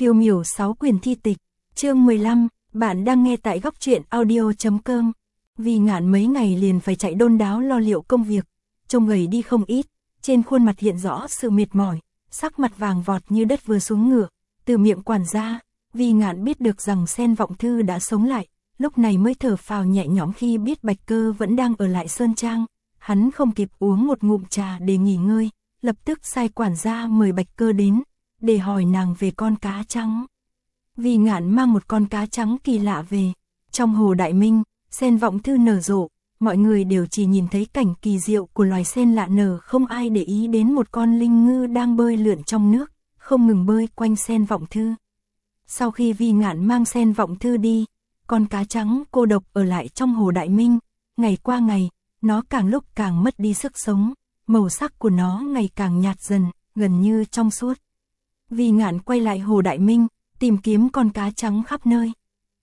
Phiêu miểu 6 quyển thi tịch, chương 15, bạn đang nghe tại góc truyện audio.com. Vì Ngạn mấy ngày liền phải chạy đôn đáo lo liệu công việc, trông gầy đi không ít, trên khuôn mặt hiện rõ sự mệt mỏi, sắc mặt vàng vọt như đất vừa xuống ngựa. Từ miệng quản gia, Vì Ngạn biết được rằng Sen Vọng Thư đã sống lại, lúc này mới thở phào nhẹ nhõm khi biết Bạch Cơ vẫn đang ở lại Sơn Trang. Hắn không kịp uống một ngụm trà để nghỉ ngơi, lập tức sai quản gia mời Bạch Cơ đến, để hỏi nàng về con cá trắng. Vì Ngạn mang một con cá trắng kỳ lạ về. Trong hồ Đại Minh, Sen Vọng Thư nở rộ, mọi người đều chỉ nhìn thấy cảnh kỳ diệu của loài sen lạ nở, không ai để ý đến một con linh ngư đang bơi lượn trong nước, không ngừng bơi quanh Sen Vọng Thư. Sau khi Vì Ngạn mang Sen Vọng Thư đi, con cá trắng cô độc ở lại trong hồ Đại Minh. Ngày qua ngày, nó càng lúc càng mất đi sức sống, màu sắc của nó ngày càng nhạt dần, gần như trong suốt. Vì Ngạn quay lại hồ Đại Minh, tìm kiếm con cá trắng khắp nơi.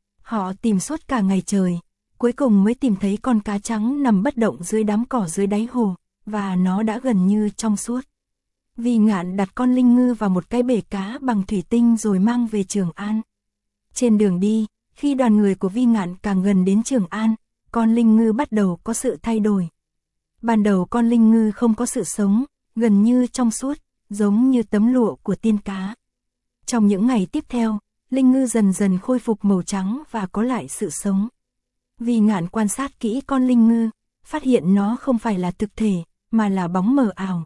Họ tìm suốt cả ngày trời, cuối cùng mới tìm thấy con cá trắng nằm bất động dưới đám cỏ dưới đáy hồ, và nó đã gần như trong suốt. Vì Ngạn đặt con linh ngư vào một cái bể cá bằng thủy tinh rồi mang về Trường An. Trên đường đi, khi đoàn người của Vi Ngạn càng gần đến Trường An, con linh ngư bắt đầu có sự thay đổi. Ban đầu con linh ngư không có sự sống, gần như trong suốt, giống như tấm lụa của tiên cá. Trong những ngày tiếp theo, linh ngư dần dần khôi phục màu trắng và có lại sự sống. Vi Ngạn quan sát kỹ con linh ngư, phát hiện nó không phải là thực thể, mà là bóng mờ ảo.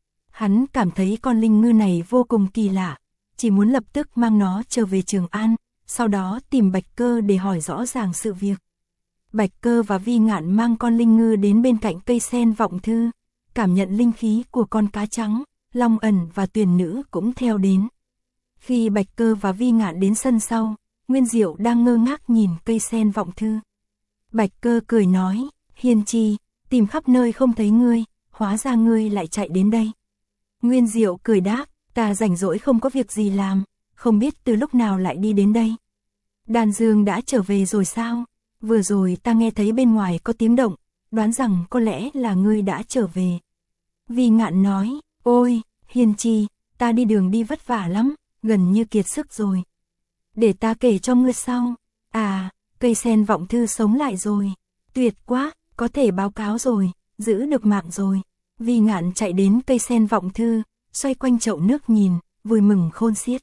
Hắn cảm thấy con linh ngư này vô cùng kỳ lạ, chỉ muốn lập tức mang nó trở về Trường An, sau đó tìm Bạch Cơ để hỏi rõ ràng sự việc. Bạch Cơ và Vi Ngạn mang con linh ngư đến bên cạnh cây Sen Vọng Thư, cảm nhận linh khí của con cá trắng. Long Ẩn và Tuyền Nữ cũng theo đến. Khi Bạch Cơ và Vi Ngạn đến sân sau, Nguyên Diệu đang ngơ ngác nhìn cây Sen Vọng Thư. Bạch Cơ cười nói, Hiên Chi, tìm khắp nơi không thấy ngươi, hóa ra ngươi lại chạy đến đây. Nguyên Diệu cười đáp, ta rảnh rỗi không có việc gì làm, không biết từ lúc nào lại đi đến đây. Đàn Dương đã trở về rồi sao? Vừa rồi ta nghe thấy bên ngoài có tiếng động, đoán rằng có lẽ là ngươi đã trở về. Vi Ngạn nói, ôi, Hiên Chi, ta đi đường đi vất vả lắm, gần như kiệt sức rồi. Để ta kể cho ngươi sau. À, cây Sen Vọng Thư sống lại rồi. Tuyệt quá, có thể báo cáo rồi, giữ được mạng rồi. Vi Ngạn chạy đến cây Sen Vọng Thư, xoay quanh chậu nước nhìn, vui mừng khôn xiết.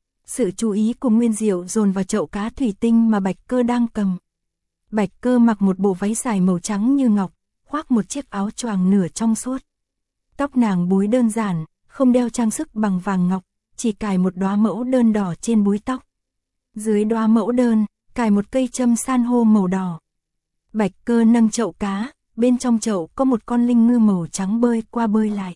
Sự chú ý của Nguyên Diệu dồn vào chậu cá thủy tinh mà Bạch Cơ đang cầm. Bạch Cơ mặc một bộ váy dài màu trắng như ngọc, khoác một chiếc áo choàng nửa trong suốt. Tóc nàng búi đơn giản, không đeo trang sức bằng vàng ngọc, chỉ cài một đóa mẫu đơn đỏ trên búi tóc. Dưới đóa mẫu đơn, cài một cây châm san hô màu đỏ. Bạch Cơ nâng chậu cá, bên trong chậu có một con linh ngư màu trắng bơi qua bơi lại.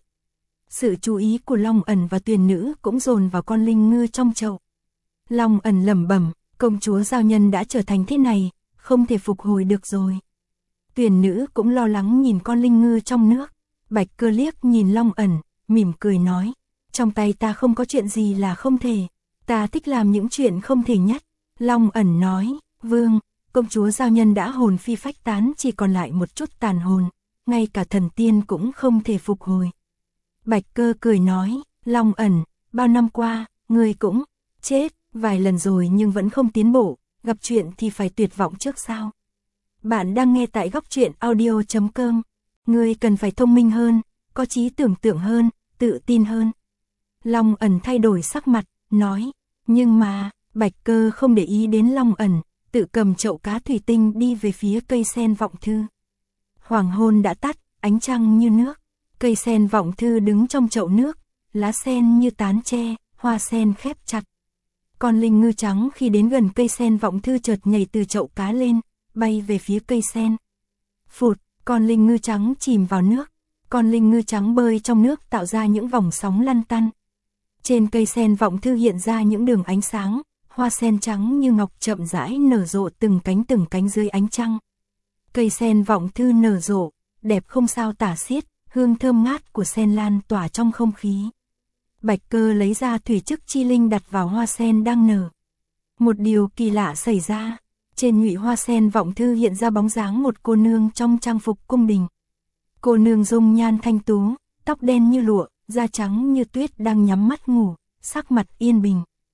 Sự chú ý của Long Ẩn và Tuyền Nữ cũng dồn vào con linh ngư trong chậu. Long Ẩn lẩm bẩm, công chúa Giao Nhân đã trở thành thế này, không thể phục hồi được rồi. Tuyền Nữ cũng lo lắng nhìn con linh ngư trong nước. Bạch Cơ liếc nhìn Long Ẩn, mỉm cười nói, trong tay ta không có chuyện gì là không thể, ta thích làm những chuyện không thể nhất. Long Ẩn nói, vương, công chúa Giao Nhân đã hồn phi phách tán, chỉ còn lại một chút tàn hồn, ngay cả thần tiên cũng không thể phục hồi. Bạch Cơ cười nói, Long Ẩn, bao năm qua, ngươi cũng chết vài lần rồi nhưng vẫn không tiến bộ, gặp chuyện thì phải tuyệt vọng trước sao? Bạn đang nghe tại góc truyện audio.com. Ngươi cần phải thông minh hơn, có trí tưởng tượng hơn, tự tin hơn. Long Ẩn thay đổi sắc mặt, nói, nhưng mà, Bạch Cơ không để ý đến Long Ẩn, tự cầm chậu cá thủy tinh đi về phía cây Sen Vọng Thư. Hoàng hôn đã tắt, ánh trăng như nước, cây Sen Vọng Thư đứng trong chậu nước, lá sen như tán tre, hoa sen khép chặt. Con linh ngư trắng khi đến gần cây Sen Vọng Thư chợt nhảy từ chậu cá lên, bay về phía cây sen. Phụt, con linh ngư trắng chìm vào nước. Con linh ngư trắng bơi trong nước tạo ra những vòng sóng lăn tăn. Trên cây Sen Vọng Thư hiện ra những đường ánh sáng, hoa sen trắng như ngọc chậm rãi nở rộ từng cánh dưới ánh trăng. Cây Sen Vọng Thư nở rộ, đẹp không sao tả xiết, hương thơm ngát của sen lan tỏa trong không khí. Bạch Cơ lấy ra thủy chức chi linh đặt vào hoa sen đang nở. Một điều kỳ lạ xảy ra, trên nhụy hoa Sen Vọng Thư hiện ra bóng dáng một cô nương trong trang phục cung đình. Cô nương dung nhan thanh tú, tóc đen như lụa, da trắng như tuyết đang nhắm mắt ngủ, sắc mặt yên bình.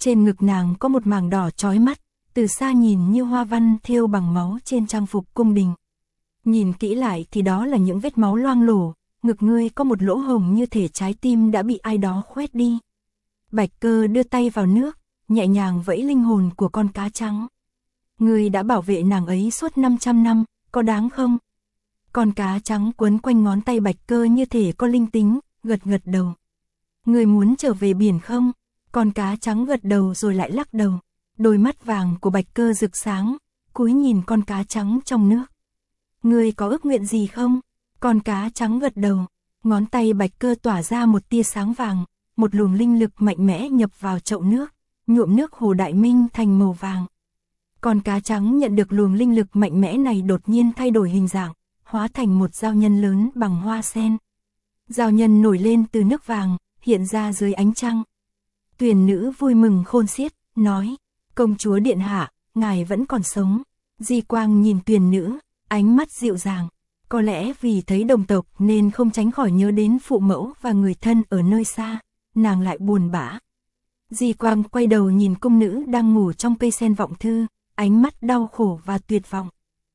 Trên ngực nàng có một mảng đỏ chói mắt, từ xa nhìn như hoa văn thêu bằng máu trên trang phục cung đình. Nhìn kỹ lại thì đó là những vết máu loang lổ, ngực ngươi có một lỗ hổng như thể trái tim đã bị ai đó khoét đi. Bạch Cơ đưa tay vào nước, nhẹ nhàng vẫy linh hồn của con cá trắng. Ngươi đã bảo vệ nàng ấy suốt 500 năm, có đáng không? Con cá trắng quấn quanh ngón tay Bạch Cơ như thể có linh tính, gật gật đầu. Ngươi muốn trở về biển không? Con cá trắng gật đầu rồi lại lắc đầu. Đôi mắt vàng của Bạch Cơ rực sáng, cúi nhìn con cá trắng trong nước. Ngươi có ước nguyện gì không? Con cá trắng gật đầu, ngón tay Bạch Cơ tỏa ra một tia sáng vàng, một luồng linh lực mạnh mẽ nhập vào chậu nước, nhuộm nước hồ Đại Minh thành màu vàng. Con cá trắng nhận được luồng linh lực mạnh mẽ này đột nhiên thay đổi hình dạng, hóa thành một dao nhân lớn bằng hoa sen. Dao nhân nổi lên từ nước vàng, hiện ra dưới ánh trăng. Tuyền nữ vui mừng khôn xiết, nói, công chúa điện hạ, ngài vẫn còn sống. Di Quang nhìn Tuyền nữ, ánh mắt dịu dàng. Có lẽ vì thấy đồng tộc nên không tránh khỏi nhớ đến phụ mẫu và người thân ở nơi xa, nàng lại buồn bã. Di Quang quay đầu nhìn cung nữ đang ngủ trong cây sen vọng thư, ánh mắt đau khổ và tuyệt vọng.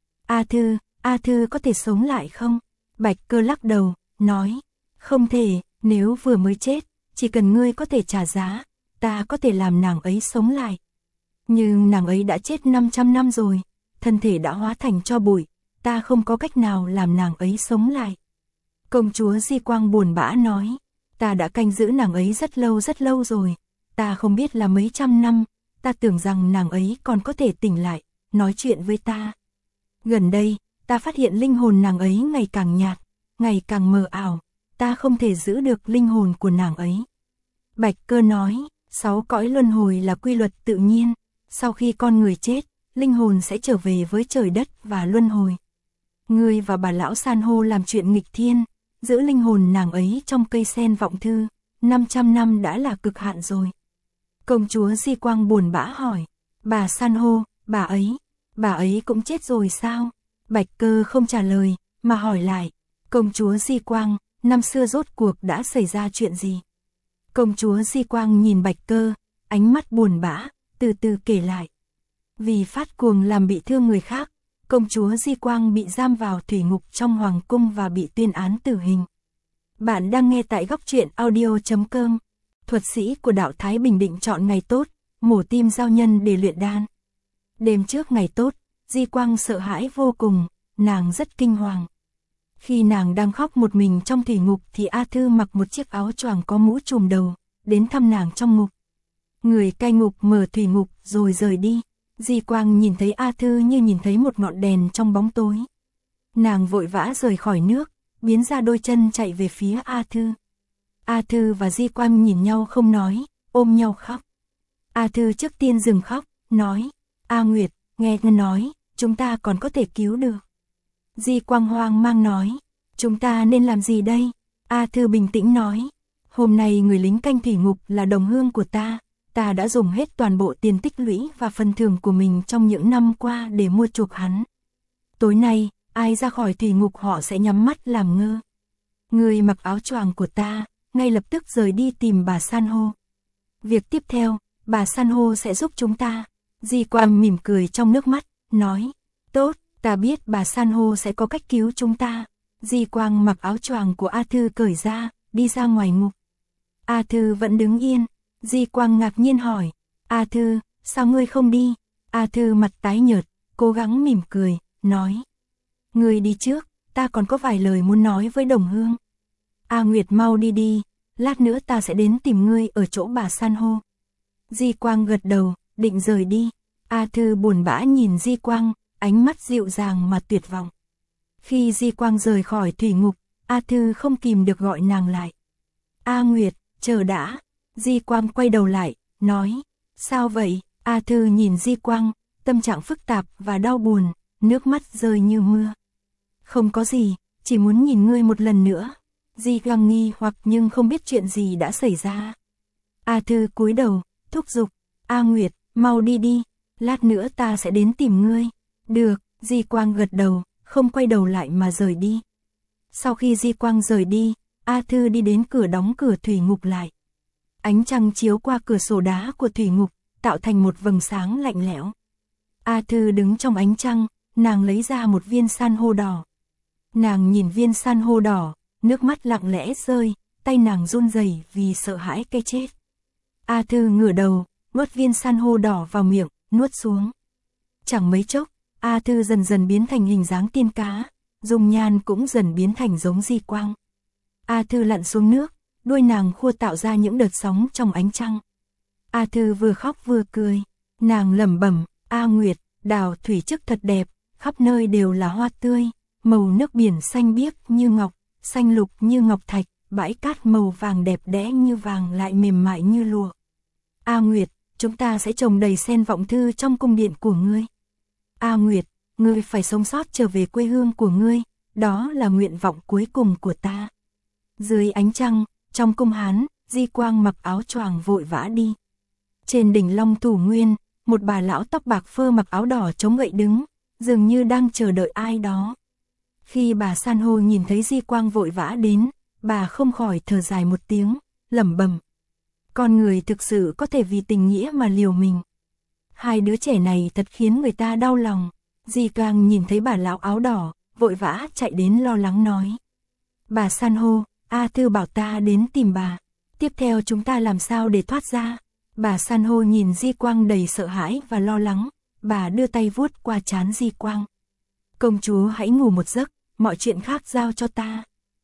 A Thư có thể sống lại không? Bạch Cơ lắc đầu, nói, không thể, nếu vừa mới chết, chỉ cần ngươi có thể trả giá, ta có thể làm nàng ấy sống lại. Nhưng nàng ấy đã chết 500 năm rồi, thân thể đã hóa thành tro bụi, ta không có cách nào làm nàng ấy sống lại. Công chúa Di Quang buồn bã nói, ta đã canh giữ nàng ấy rất lâu rồi, ta không biết là mấy trăm năm, ta tưởng rằng nàng ấy còn có thể tỉnh lại, nói chuyện với ta. Gần đây, ta phát hiện linh hồn nàng ấy ngày càng nhạt, ngày càng mờ ảo, ta không thể giữ được linh hồn của nàng ấy. Bạch Cơ nói, 6 cõi luân hồi là quy luật tự nhiên, sau khi con người chết, linh hồn sẽ trở về với trời đất và luân hồi. Ngươi và bà lão san hô làm chuyện nghịch thiên, giữ linh hồn nàng ấy trong cây sen vọng thư, 500 năm đã là cực hạn rồi. Công chúa Di Quang buồn bã hỏi, bà san hô, bà ấy cũng chết rồi sao? Bạch Cơ không trả lời, mà hỏi lại, công chúa Di Quang, năm xưa rốt cuộc đã xảy ra chuyện gì? Công chúa Di Quang nhìn Bạch Cơ, ánh mắt buồn bã, từ từ kể lại. Vì phát cuồng làm bị thương người khác, công chúa Di Quang bị giam vào thủy ngục trong hoàng cung và bị tuyên án tử hình. Bạn đang nghe tại góc truyện audio.com. Thuật sĩ của đạo Thái Bình định chọn ngày tốt, mổ tim giao nhân để luyện đan. Đêm trước ngày tốt, Di Quang sợ hãi vô cùng, nàng rất kinh hoàng. Khi nàng đang khóc một mình trong thủy ngục thì A Thư mặc một chiếc áo choàng có mũ trùm đầu, đến thăm nàng trong ngục. Người cai ngục mở thủy ngục rồi rời đi. Di Quang nhìn thấy A Thư như nhìn thấy một ngọn đèn trong bóng tối. Nàng vội vã rời khỏi nước, biến ra đôi chân chạy về phía A Thư. A Thư và Di Quang nhìn nhau không nói, ôm nhau khóc. A Thư trước tiên dừng khóc, nói, A Nguyệt, nghe ngươi nói, chúng ta còn có thể cứu được. Di Quang hoang mang nói, chúng ta nên làm gì đây? A Thư bình tĩnh nói, hôm nay người lính canh thủy ngục là đồng hương của ta đã dùng hết toàn bộ tiền tích lũy và phần thưởng của mình trong những năm qua để mua chuộc hắn. Tối nay, ai ra khỏi thủy ngục họ sẽ nhắm mắt làm ngơ. Người mặc áo choàng của ta, ngay lập tức rời đi tìm bà san hô. Việc tiếp theo, bà san hô sẽ giúp chúng ta. Di Quang mỉm cười trong nước mắt, nói, tốt, ta biết bà san hô sẽ có cách cứu chúng ta. Di Quang mặc áo choàng của A Thư cởi ra, đi ra ngoài ngục. A Thư vẫn đứng yên. Di Quang ngạc nhiên hỏi, A Thư, sao ngươi không đi? A Thư mặt tái nhợt, cố gắng mỉm cười, nói, ngươi đi trước, ta còn có vài lời muốn nói với đồng hương. A Nguyệt mau đi đi, lát nữa ta sẽ đến tìm ngươi ở chỗ bà san hô. Di Quang gật đầu, định rời đi. A Thư buồn bã nhìn Di Quang, ánh mắt dịu dàng mà tuyệt vọng. Khi Di Quang rời khỏi thủy ngục, A Thư không kìm được gọi nàng lại. A Nguyệt, chờ đã. Di Quang quay đầu lại, nói, sao vậy? A Thư nhìn Di Quang, tâm trạng phức tạp và đau buồn, nước mắt rơi như mưa. Không có gì, chỉ muốn nhìn ngươi một lần nữa. Di Quang nghi hoặc nhưng không biết chuyện gì đã xảy ra. A Thư cúi đầu, thúc giục, A Nguyệt, mau đi đi, lát nữa ta sẽ đến tìm ngươi. Được, Di Quang gật đầu, không quay đầu lại mà rời đi. Sau khi Di Quang rời đi, A Thư đi đến cửa đóng cửa thủy ngục lại. Ánh trăng chiếu qua cửa sổ đá của thủy ngục, tạo thành một vầng sáng lạnh lẽo. A Thư đứng trong ánh trăng, nàng lấy ra một viên san hô đỏ. Nàng nhìn viên san hô đỏ, nước mắt lặng lẽ rơi, tay nàng run rẩy vì sợ hãi cái chết. A Thư ngửa đầu, nuốt viên san hô đỏ vào miệng, nuốt xuống. Chẳng mấy chốc, A Thư dần dần biến thành hình dáng tiên cá, dung nhan cũng dần biến thành giống Di Quang. A Thư lặn xuống nước, đuôi nàng khua tạo ra những đợt sóng trong ánh trăng. A Thư vừa khóc vừa cười, nàng lẩm bẩm, A Nguyệt, đào thủy chức thật đẹp, khắp nơi đều là hoa tươi, màu nước biển xanh biếc như ngọc, xanh lục như ngọc thạch, bãi cát màu vàng đẹp đẽ như vàng lại mềm mại như lụa. A Nguyệt, chúng ta sẽ trồng đầy sen vọng thư trong cung điện của ngươi. A Nguyệt, ngươi phải sống sót trở về quê hương của ngươi, đó là nguyện vọng cuối cùng của ta. Dưới ánh trăng, trong cung Hán, Di Quang mặc áo choàng vội vã đi. Trên đỉnh Long Thủ Nguyên, một bà lão tóc bạc phơ mặc áo đỏ chống gậy đứng, dường như đang chờ đợi ai đó. Khi bà san hô nhìn thấy Di Quang vội vã đến, bà không khỏi thở dài một tiếng, lẩm bẩm. Con người thực sự có thể vì tình nghĩa mà liều mình. Hai đứa trẻ này thật khiến người ta đau lòng. Di Quang nhìn thấy bà lão áo đỏ, vội vã chạy đến lo lắng nói. Bà san hô, A Thư bảo ta đến tìm bà. Tiếp theo chúng ta làm sao để thoát ra? Bà san hô nhìn Di Quang đầy sợ hãi và lo lắng. Bà đưa tay vuốt qua trán Di Quang. Công chúa hãy ngủ một giấc, mọi chuyện khác giao cho ta.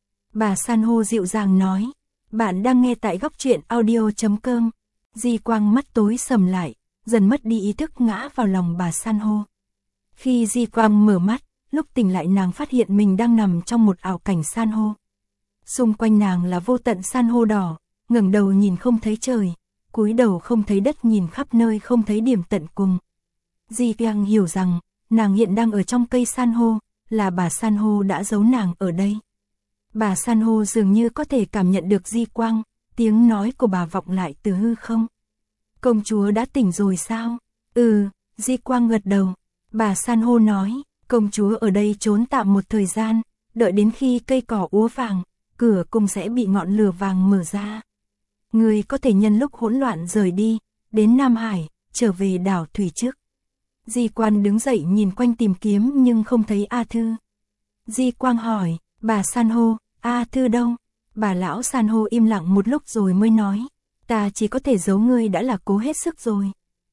Bà san hô dịu dàng nói. Bạn đang nghe tại Góc Truyện Audio.com. Di Quang mắt tối sầm lại, dần mất đi ý thức ngã vào lòng bà san hô. Khi Di Quang mở mắt, lúc tỉnh lại nàng phát hiện mình đang nằm trong một ảo cảnh san hô. Xung quanh nàng là vô tận san hô đỏ, ngẩng đầu nhìn không thấy trời, cúi đầu không thấy đất, nhìn khắp nơi không thấy điểm tận cùng. Di Quang hiểu rằng, nàng hiện đang ở trong cây san hô, là bà san hô đã giấu nàng ở đây. Bà san hô dường như có thể cảm nhận được Di Quang, tiếng nói của bà vọng lại từ hư không. Công chúa đã tỉnh rồi sao? Ừ, Di Quang gật đầu. Bà san hô nói, công chúa ở đây trốn tạm một thời gian, đợi đến khi cây cỏ úa vàng, cửa cung sẽ bị ngọn lửa vàng mở ra. Người có thể nhân lúc hỗn loạn rời đi, đến Nam Hải, trở về đảo Thủy Chức. Di Quang đứng dậy nhìn quanh tìm kiếm nhưng không thấy A Thư. Di Quang hỏi, bà san hô, A Thư đâu? Bà lão san hô im lặng một lúc rồi mới nói, ta chỉ có thể giấu ngươi đã là cố hết sức rồi.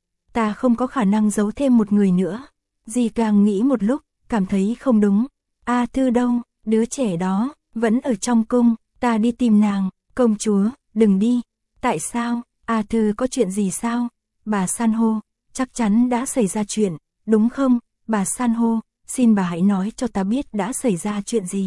Ta không có khả năng giấu thêm một người nữa. Di Quang nghĩ một lúc, cảm thấy không đúng. A Thư đâu? Đứa trẻ đó, vẫn ở trong cung, ta đi tìm nàng. Công chúa, đừng đi. Tại sao? A Thư có chuyện gì sao? Bà san hô, chắc chắn đã xảy ra chuyện, đúng không? Bà san hô, xin bà hãy nói cho ta biết đã xảy ra chuyện gì.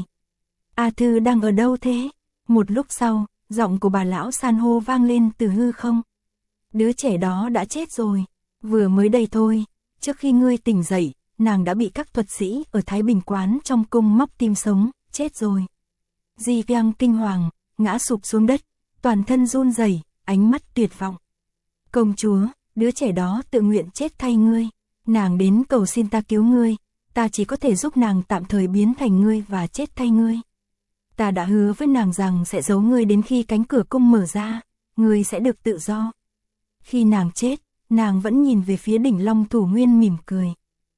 A Thư đang ở đâu thế? Một lúc sau, giọng của bà lão san hô vang lên từ hư không. Đứa trẻ đó đã chết rồi, vừa mới đây thôi, trước khi ngươi tỉnh dậy, nàng đã bị các thuật sĩ ở Thái Bình Quán trong cung móc tim sống, chết rồi. Di Quang kinh hoàng, ngã sụp xuống đất, toàn thân run rẩy, ánh mắt tuyệt vọng. Công chúa, đứa trẻ đó tự nguyện chết thay ngươi, nàng đến cầu xin ta cứu ngươi, ta chỉ có thể giúp nàng tạm thời biến thành ngươi và chết thay ngươi. Ta đã hứa với nàng rằng sẽ giấu ngươi đến khi cánh cửa cung mở ra, ngươi sẽ được tự do. Khi nàng chết, nàng vẫn nhìn về phía đỉnh Long Thủ Nguyên mỉm cười.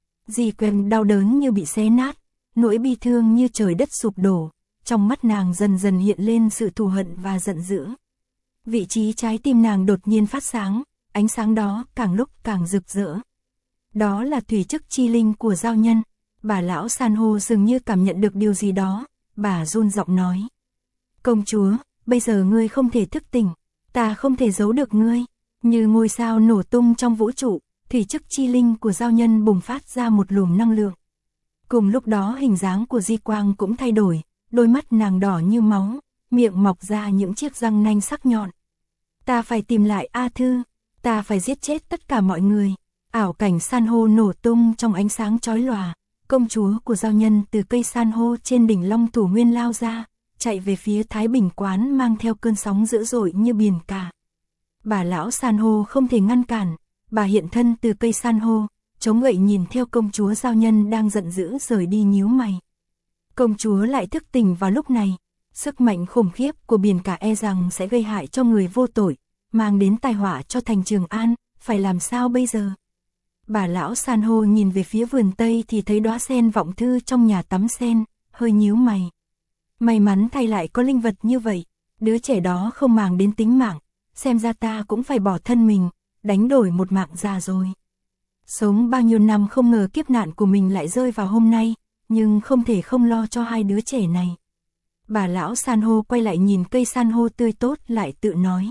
Di Quang đau đớn như bị xé nát, nỗi bi thương như trời đất sụp đổ, trong mắt nàng dần dần hiện lên sự thù hận và giận dữ. Vị trí trái tim nàng đột nhiên phát sáng, ánh sáng đó càng lúc càng rực rỡ. Đó là thủy chức chi linh của giao nhân. Bà lão san hô dường như cảm nhận được điều gì đó, bà run giọng nói. Công chúa, bây giờ ngươi không thể thức tỉnh, ta không thể giấu được ngươi. Như ngôi sao nổ tung trong vũ trụ, thủy chức chi linh của giao nhân bùng phát ra một luồng năng lượng. Cùng lúc đó hình dáng của Di Quang cũng thay đổi, đôi mắt nàng đỏ như máu, miệng mọc ra những chiếc răng nanh sắc nhọn. Ta phải tìm lại A Thư, ta phải giết chết tất cả mọi người. Ảo cảnh san hô nổ tung trong ánh sáng chói lòa, công chúa của giao nhân từ cây san hô trên đỉnh Long Thủ Nguyên lao ra, chạy về phía Thái Bình Quán mang theo cơn sóng dữ dội như biển cả. Bà lão san hô không thể ngăn cản, bà hiện thân từ cây san hô, chống gậy nhìn theo công chúa giao nhân đang giận dữ rời đi nhíu mày. Công chúa lại thức tỉnh vào lúc này, sức mạnh khủng khiếp của biển cả e rằng sẽ gây hại cho người vô tội, mang đến tai họa cho thành Trường An, phải làm sao bây giờ? Bà lão san hô nhìn về phía vườn Tây thì thấy đóa sen vọng thư trong nhà tắm sen, hơi nhíu mày. May mắn thay lại có linh vật như vậy, đứa trẻ đó không màng đến tính mạng, xem ra ta cũng phải bỏ thân mình, đánh đổi một mạng già rồi. Sống bao nhiêu năm không ngờ kiếp nạn của mình lại rơi vào hôm nay, nhưng không thể không lo cho hai đứa trẻ này. Bà lão san hô quay lại nhìn cây san hô tươi tốt lại tự nói.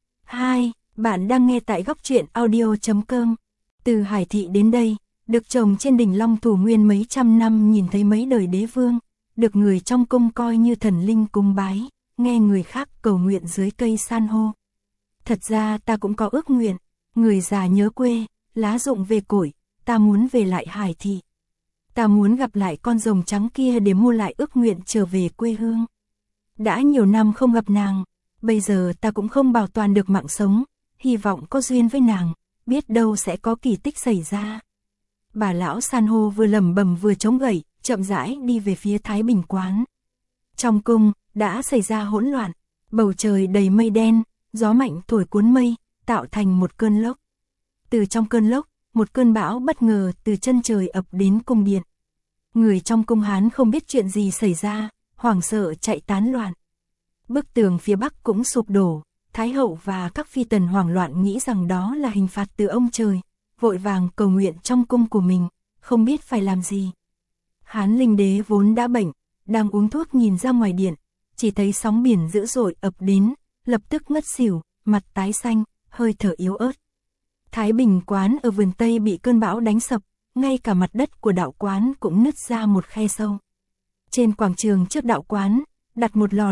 Hai, bạn đang nghe tại góc truyện audio.com. Từ Hải Thị đến đây, được trồng trên đỉnh Long Thủ Nguyên mấy trăm năm, nhìn thấy mấy đời đế vương, được người trong cung coi như thần linh cúng bái, nghe người khác cầu nguyện dưới cây san hô. Thật ra ta cũng có ước nguyện, người già nhớ quê, lá rụng về cội, ta muốn về lại Hải Thị. Ta muốn gặp lại con rồng trắng kia để mua lại ước nguyện trở về quê hương. Đã nhiều năm không gặp nàng, bây giờ ta cũng không bảo toàn được mạng sống, hy vọng có duyên với nàng, biết đâu sẽ có kỳ tích xảy ra. Bà lão san hô vừa lẩm bẩm vừa chống gậy, chậm rãi đi về phía Thái Bình quán. Trong cung, đã xảy ra hỗn loạn, bầu trời đầy mây đen, gió mạnh thổi cuốn mây, tạo thành một cơn lốc. Từ trong cơn lốc, một cơn bão bất ngờ từ chân trời ập đến cung điện. Người trong cung Hán không biết chuyện gì xảy ra, hoảng sợ chạy tán loạn. Bức tường phía bắc cũng sụp đổ, Thái hậu và các phi tần hoảng loạn nghĩ rằng đó là hình phạt từ ông trời, vội vàng cầu nguyện trong cung của mình, không biết phải làm gì. Hán Linh đế vốn đã bệnh, đang uống thuốc nhìn ra ngoài điện, chỉ thấy sóng biển dữ dội ập đến, lập tức ngất xỉu, mặt tái xanh, hơi thở yếu ớt. Thái Bình quán ở vườn Tây bị cơn bão đánh sập, ngay cả mặt đất của đạo quán cũng nứt ra một khe sâu. Trên quảng trường trước đạo quán, đặt một lò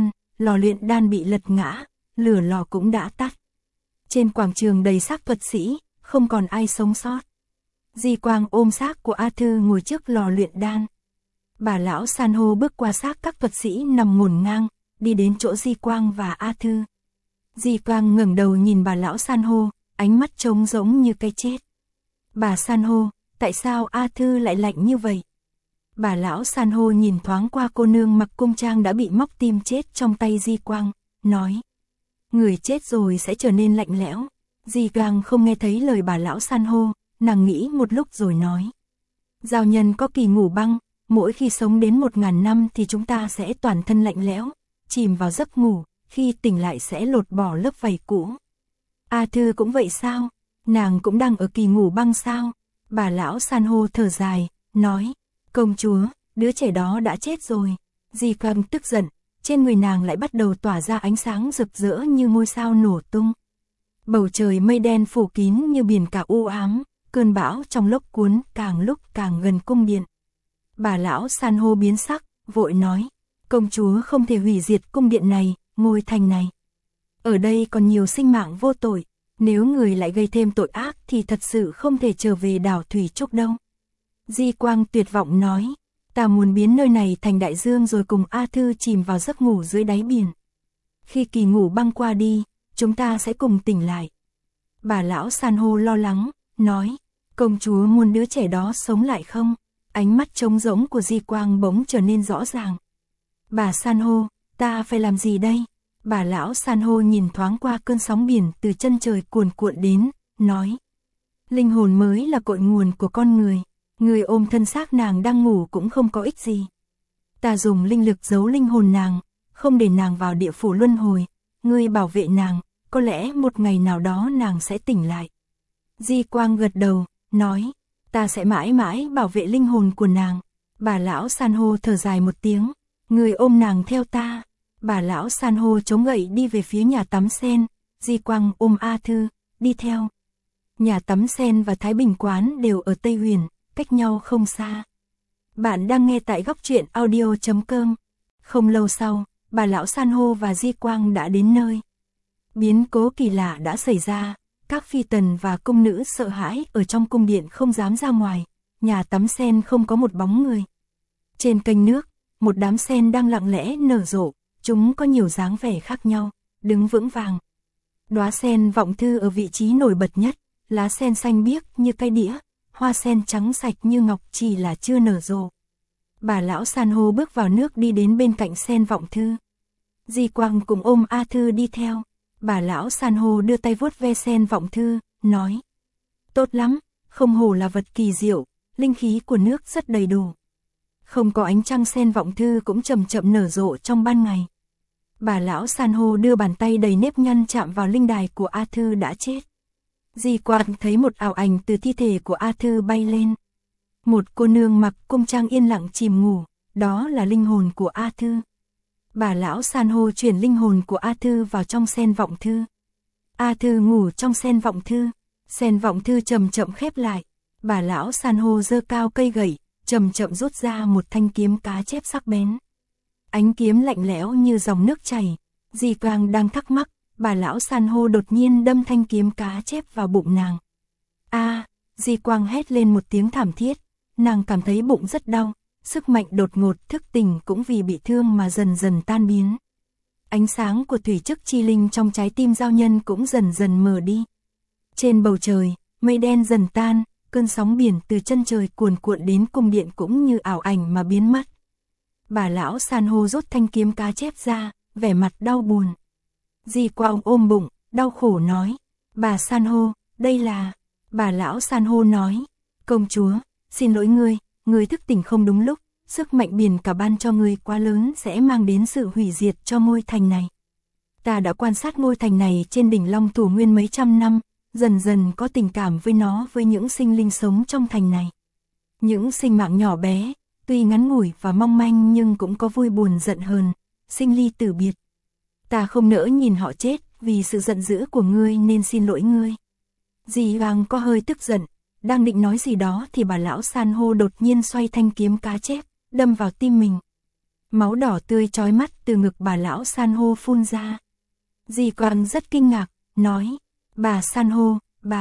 luyện đan bị lật ngã, lửa lò cũng đã tắt. Trên quảng trường đầy xác thuật sĩ, không còn ai sống sót. Di Quang ôm xác của A Thư ngồi trước lò luyện đan. Bà lão san hô bước qua xác các thuật sĩ nằm ngổn ngang, đi đến chỗ Di Quang và A Thư. Di Quang ngẩng đầu nhìn bà lão san hô, ánh mắt trống rỗng như cái chết. Bà san hô, tại sao A Thư lại lạnh như vậy? Bà lão san hô nhìn thoáng qua cô nương mặc cung trang đã bị móc tim chết trong tay Di Quang, nói. Người chết rồi sẽ trở nên lạnh lẽo. Di Quang không nghe thấy lời bà lão san hô, nàng nghĩ một lúc rồi nói. Giao nhân có kỳ ngủ băng, mỗi khi sống đến 1000 năm thì chúng ta sẽ toàn thân lạnh lẽo, chìm vào giấc ngủ, khi tỉnh lại sẽ lột bỏ lớp vảy cũ. A Thư cũng vậy sao? Nàng cũng đang ở kỳ ngủ băng sao? Bà lão san hô thở dài, nói. Công chúa, đứa trẻ đó đã chết rồi. Di Quang tức giận, trên người nàng lại bắt đầu tỏa ra ánh sáng rực rỡ như ngôi sao nổ tung. Bầu trời mây đen phủ kín như biển cả u ám, cơn bão trong lốc cuốn càng lúc càng gần cung điện. Bà lão san hô biến sắc, vội nói, công chúa không thể hủy diệt cung điện này, ngôi thành này. Ở đây còn nhiều sinh mạng vô tội, nếu người lại gây thêm tội ác thì thật sự không thể trở về đảo Thủy Trúc đâu. Di Quang tuyệt vọng nói, ta muốn biến nơi này thành đại dương rồi cùng A Thư chìm vào giấc ngủ dưới đáy biển. Khi kỳ ngủ băng qua đi, chúng ta sẽ cùng tỉnh lại. Bà lão san hô lo lắng, nói, công chúa muốn đứa trẻ đó sống lại không? Ánh mắt trống rỗng của Di Quang bỗng trở nên rõ ràng. Bà san hô, ta phải làm gì đây? Bà lão san hô nhìn thoáng qua cơn sóng biển từ chân trời cuồn cuộn đến, nói. Linh hồn mới là cội nguồn của con người. Người ôm thân xác nàng đang ngủ cũng không có ích gì. Ta dùng linh lực giấu linh hồn nàng, không để nàng vào địa phủ luân hồi. Ngươi bảo vệ nàng, có lẽ một ngày nào đó nàng sẽ tỉnh lại. Di Quang gật đầu, nói, ta sẽ mãi mãi bảo vệ linh hồn của nàng. Bà lão san hô thở dài một tiếng, người ôm nàng theo ta. Bà lão san hô chống gậy đi về phía nhà tắm sen, Di Quang ôm A Thư, đi theo. Nhà tắm sen và Thái Bình quán đều ở Tây Huyền, cách nhau không xa. Bạn đang nghe tại góc truyện audio.com. Không lâu sau, bà lão san hô và Di Quang đã đến nơi. Biến cố kỳ lạ đã xảy ra, các phi tần và cung nữ sợ hãi ở trong cung điện không dám ra ngoài, nhà tắm sen không có một bóng người. Trên kênh nước, một đám sen đang lặng lẽ nở rộ, chúng có nhiều dáng vẻ khác nhau, đứng vững vàng. Đóa sen vọng thư ở vị trí nổi bật nhất, lá sen xanh biếc như cây đĩa, hoa sen trắng sạch như ngọc chỉ là chưa nở rộ. Bà lão san hô bước vào nước đi đến bên cạnh sen vọng thư. Di Quang cùng ôm A Thư đi theo. Bà lão san hô đưa tay vuốt ve sen vọng thư, nói. Tốt lắm, không hổ là vật kỳ diệu, linh khí của nước rất đầy đủ. Không có ánh trăng sen vọng thư cũng chậm chậm nở rộ trong ban ngày. Bà lão san hô đưa bàn tay đầy nếp nhăn chạm vào linh đài của A Thư đã chết. Di Quang thấy một ảo ảnh từ thi thể của A Thư bay lên. Một cô nương mặc cung trang yên lặng chìm ngủ, đó là linh hồn của A Thư. Bà lão san hô chuyển linh hồn của A Thư vào trong sen vọng thư. A Thư ngủ trong sen vọng thư, sen vọng thư chậm chậm khép lại. Bà lão san hô giơ cao cây gậy, chậm chậm rút ra một thanh kiếm cá chép sắc bén. Ánh kiếm lạnh lẽo như dòng nước chảy. Di Quang đang thắc mắc, bà lão san hô đột nhiên đâm thanh kiếm cá chép vào bụng nàng. Di Quang hét lên một tiếng thảm thiết, nàng cảm thấy bụng rất đau, sức mạnh đột ngột thức tỉnh cũng vì bị thương mà dần dần tan biến. Ánh sáng của thủy chức chi linh trong trái tim giao nhân cũng dần dần mờ đi. Trên bầu trời, mây đen dần tan, cơn sóng biển từ chân trời cuồn cuộn đến cung điện cũng như ảo ảnh mà biến mất. Bà lão san hô rút thanh kiếm cá chép ra, vẻ mặt đau buồn. Di Quang ôm bụng, đau khổ nói, bà san hô, đây là... Bà lão san hô nói, công chúa, xin lỗi ngươi thức tỉnh không đúng lúc, sức mạnh biển cả ban cho ngươi quá lớn sẽ mang đến sự hủy diệt cho ngôi thành này. Ta đã quan sát ngôi thành này trên đỉnh Long Thủ Nguyên mấy trăm năm, dần dần có tình cảm với nó với những sinh linh sống trong thành này. Những sinh mạng nhỏ bé, tuy ngắn ngủi và mong manh nhưng cũng có vui buồn giận hờn, sinh ly tử biệt. Ta không nỡ nhìn họ chết vì sự giận dữ của ngươi nên xin lỗi ngươi. Di Quang có hơi tức giận, đang định nói gì đó thì bà lão san hô đột nhiên xoay thanh kiếm cá chép, đâm vào tim mình. Máu đỏ tươi chói mắt từ ngực bà lão san hô phun ra. Di Quang rất kinh ngạc, nói, bà san hô,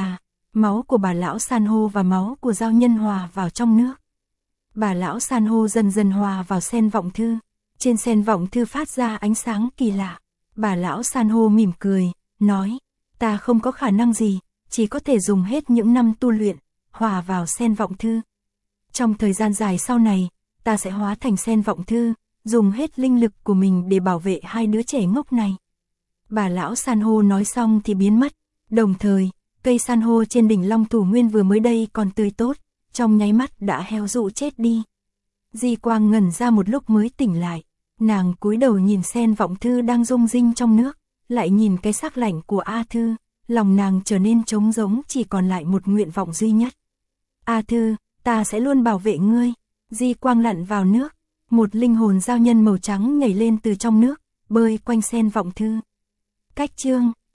máu của bà lão san hô và máu của giao nhân hòa vào trong nước. Bà lão san hô dần dần hòa vào sen vọng thư, trên sen vọng thư phát ra ánh sáng kỳ lạ. Bà lão san hô mỉm cười, nói, ta không có khả năng gì, chỉ có thể dùng hết những năm tu luyện, hòa vào sen vọng thư. Trong thời gian dài sau này, ta sẽ hóa thành sen vọng thư, dùng hết linh lực của mình để bảo vệ hai đứa trẻ ngốc này. Bà lão san hô nói xong thì biến mất, đồng thời, cây san hô trên đỉnh Long Thủ Nguyên vừa mới đây còn tươi tốt, trong nháy mắt đã héo rũ chết đi. Di Quang ngẩn ra một lúc mới tỉnh lại, nàng cúi đầu nhìn sen vọng thư đang rung rinh trong nước, lại nhìn cái sắc lạnh của A Thư, lòng nàng trở nên trống rỗng, chỉ còn lại một nguyện vọng duy nhất. A Thư, ta sẽ luôn bảo vệ ngươi. Di Quang lặn vào nước, một linh hồn giao nhân màu trắng nhảy lên từ trong nước, bơi quanh sen vọng thư. Cách chương